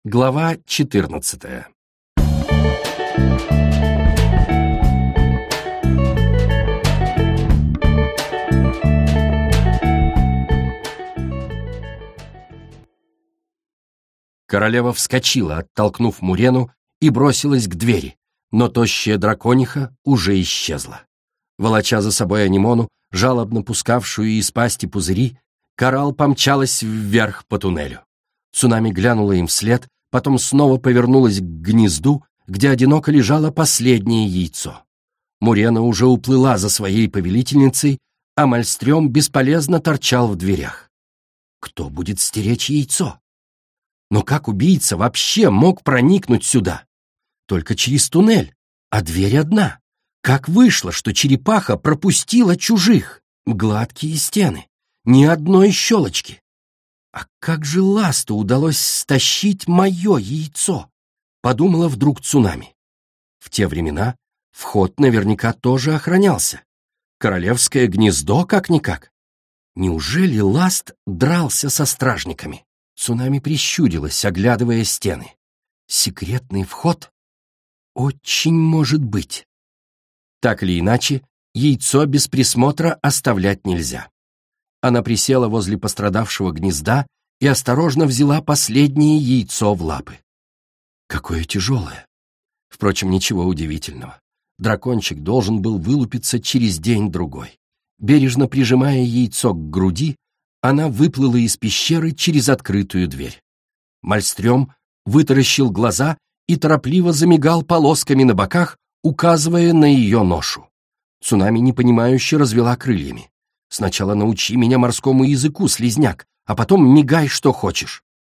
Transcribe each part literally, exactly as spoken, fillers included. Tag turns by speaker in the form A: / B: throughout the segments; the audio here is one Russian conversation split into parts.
A: Глава четырнадцатая. Королева вскочила, оттолкнув Мурену, и бросилась к двери, но тощая дракониха уже исчезла. Волоча за собой Анимону, жалобно пускавшую из пасти пузыри, Коралл помчалась вверх по туннелю. Цунами глянула им вслед, потом снова повернулась к гнезду, где одиноко лежало последнее яйцо. Мурена уже уплыла за своей повелительницей, а Мальстрём бесполезно торчал в дверях. Кто будет стеречь яйцо? Но как убийца вообще мог проникнуть сюда? Только через туннель, а дверь одна. Как вышло, что черепаха пропустила чужих? Гладкие стены, ни одной щелочки. А как же Ласту удалось стащить мое яйцо? Подумала вдруг Цунами. В те времена вход наверняка тоже охранялся. Королевское гнездо как-никак. Неужели Ласт дрался со стражниками? Цунами прищурилась, оглядывая стены. Секретный вход? Очень может быть. Так или иначе, яйцо без присмотра оставлять нельзя. Она присела возле пострадавшего гнезда и осторожно взяла последнее яйцо в лапы. Какое тяжелое. Впрочем, ничего удивительного. Дракончик должен был вылупиться через день-другой. Бережно прижимая яйцо к груди, она выплыла из пещеры через открытую дверь. Мальстрём вытаращил глаза и торопливо замигал полосками на боках, указывая на ее ношу. Цунами непонимающе развела крыльями. «Сначала научи меня морскому языку, слизняк, а потом мигай, что хочешь».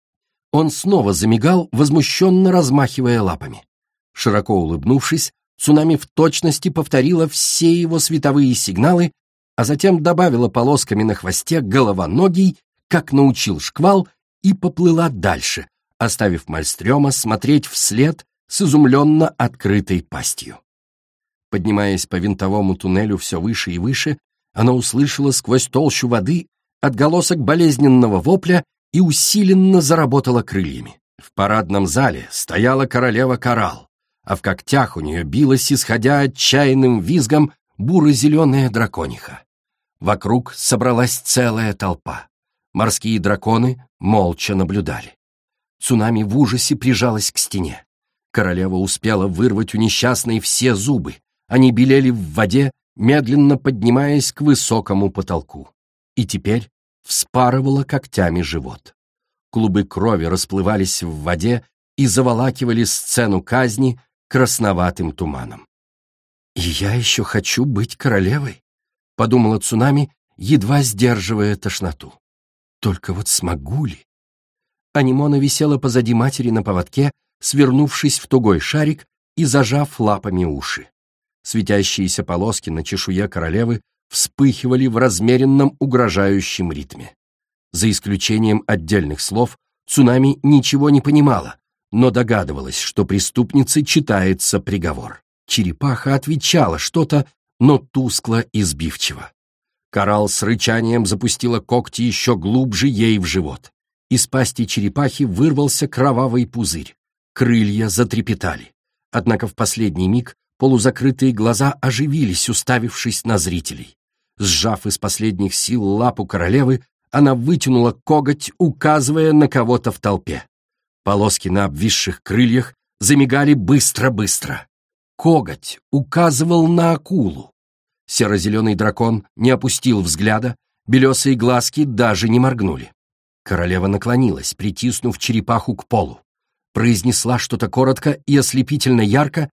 A: Он снова замигал, возмущенно размахивая лапами. Широко улыбнувшись, Цунами в точности повторила все его световые сигналы, а затем добавила полосками на хвосте головоногий, как научил шквал, и поплыла дальше, оставив Мальстрёма смотреть вслед с изумленно открытой пастью. Поднимаясь по винтовому туннелю все выше и выше, она услышала сквозь толщу воды отголосок болезненного вопля и усиленно заработала крыльями. В парадном зале стояла королева Коралл, а в когтях у нее билась, исходя отчаянным визгом, буро-зеленая дракониха. Вокруг собралась целая толпа. Морские драконы молча наблюдали. Цунами в ужасе прижалась к стене. Королева успела вырвать у несчастной все зубы. Они белели в воде, медленно поднимаясь к высокому потолку. И теперь вспарывала когтями живот. Клубы крови расплывались в воде и заволакивали сцену казни красноватым туманом. «И я еще хочу быть королевой», — подумала Цунами, едва сдерживая тошноту. «Только вот смогу ли?» Анимона висела позади матери на поводке, свернувшись в тугой шарик и зажав лапами уши. Светящиеся полоски на чешуе королевы вспыхивали в размеренном угрожающем ритме. За исключением отдельных слов, Цунами ничего не понимала, но догадывалась, что преступнице читается приговор. Черепаха отвечала что-то, но тускло и сбивчиво. Коралл с рычанием запустила когти еще глубже ей в живот. Из пасти черепахи вырвался кровавый пузырь. Крылья затрепетали. Однако в последний миг полузакрытые глаза оживились, уставившись на зрителей. Сжав из последних сил лапу королевы, она вытянула коготь, указывая на кого-то в толпе. Полоски на обвисших крыльях замигали быстро-быстро. Коготь указывал на акулу. Серо-зеленый дракон не опустил взгляда, белесые глазки даже не моргнули. Королева наклонилась, притиснув черепаху к полу. Произнесла что-то коротко и ослепительно ярко,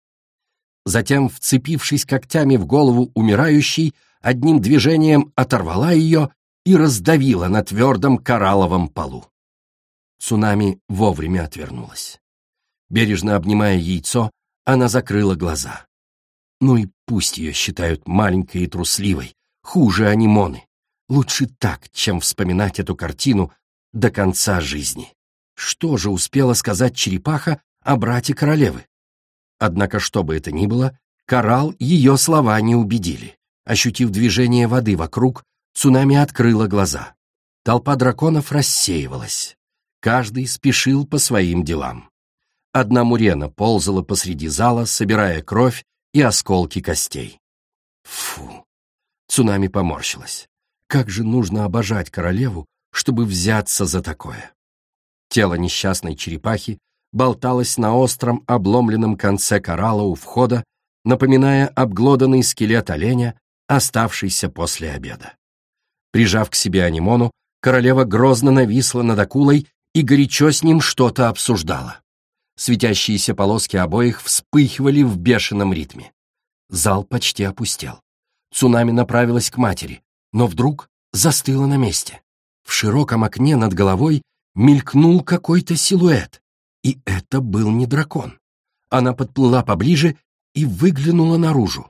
A: затем, вцепившись когтями в голову умирающей, одним движением оторвала ее и раздавила на твердом коралловом полу. Цунами вовремя отвернулась. Бережно обнимая яйцо, она закрыла глаза. Ну и пусть ее считают маленькой и трусливой, хуже Анимоны. Лучше так, чем вспоминать эту картину до конца жизни. Что же успела сказать черепаха о брате королевы? Однако, что бы это ни было, Коралл ее слова не убедили. Ощутив движение воды вокруг, Цунами открыла глаза. Толпа драконов рассеивалась. Каждый спешил по своим делам. Одна мурена ползала посреди зала, собирая кровь и осколки костей. Фу! Цунами поморщилась. Как же нужно обожать королеву, чтобы взяться за такое. Тело несчастной черепахи болталось на остром обломленном конце коралла у входа, напоминая обглоданный скелет оленя, оставшийся после обеда. Прижав к себе Анимону, королева грозно нависла над акулой и горячо с ним что-то обсуждала. Светящиеся полоски обоих вспыхивали в бешеном ритме. Зал почти опустел. Цунами направилась к матери, но вдруг застыла на месте. В широком окне над головой мелькнул какой-то силуэт, и это был не дракон. Она подплыла поближе и выглянула наружу.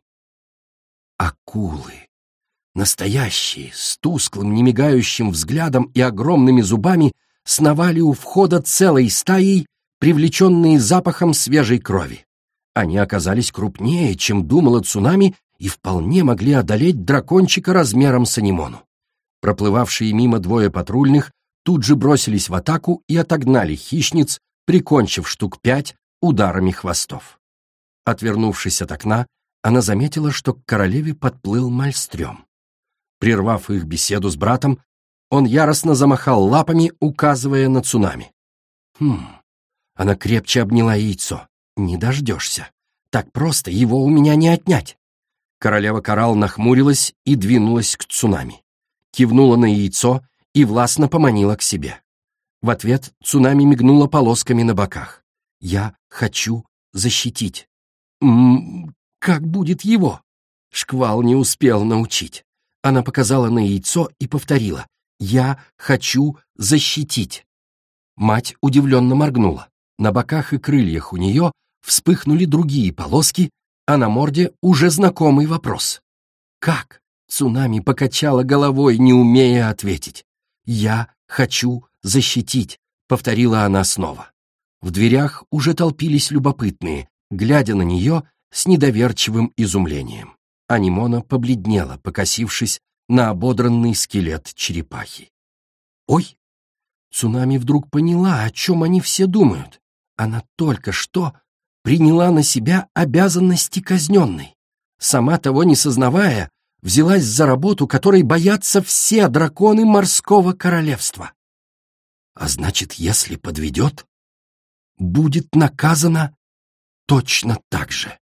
A: Акулы. Настоящие, с тусклым, немигающим взглядом и огромными зубами, сновали у входа целой стаей, привлеченные запахом свежей крови. Они оказались крупнее, чем думала Цунами, и вполне могли одолеть дракончика размером с Анимону. Проплывавшие мимо двое патрульных тут же бросились в атаку и отогнали хищниц, прикончив штук пять ударами хвостов. Отвернувшись от окна, она заметила, что к королеве подплыл Мальстрём. Прервав их беседу с братом, он яростно замахал лапами, указывая на Цунами. Хм, она крепче обняла яйцо. Не дождешься. Так просто его у меня не отнять. Королева Коралл нахмурилась и двинулась к Цунами. Кивнула на яйцо и властно поманила к себе. В ответ Цунами мигнула полосками на боках. «Я хочу защитить». «М-м, как будет его?» Шквал не успел научить. Она показала на яйцо и повторила. «Я хочу защитить». Мать удивленно моргнула. На боках и крыльях у нее вспыхнули другие полоски, а на морде уже знакомый вопрос. «Как?» Цунами покачала головой, не умея ответить. «Я хочу защитить», — повторила она снова. В дверях уже толпились любопытные, глядя на нее с недоверчивым изумлением. Анимона побледнела, покосившись на ободранный скелет черепахи. «Ой!» Цунами вдруг поняла, о чем они все думают. Она только что приняла на себя обязанности казненной. Сама того не сознавая, взялась за работу, которой боятся все драконы морского королевства. А значит, если подведет, будет наказана точно так же.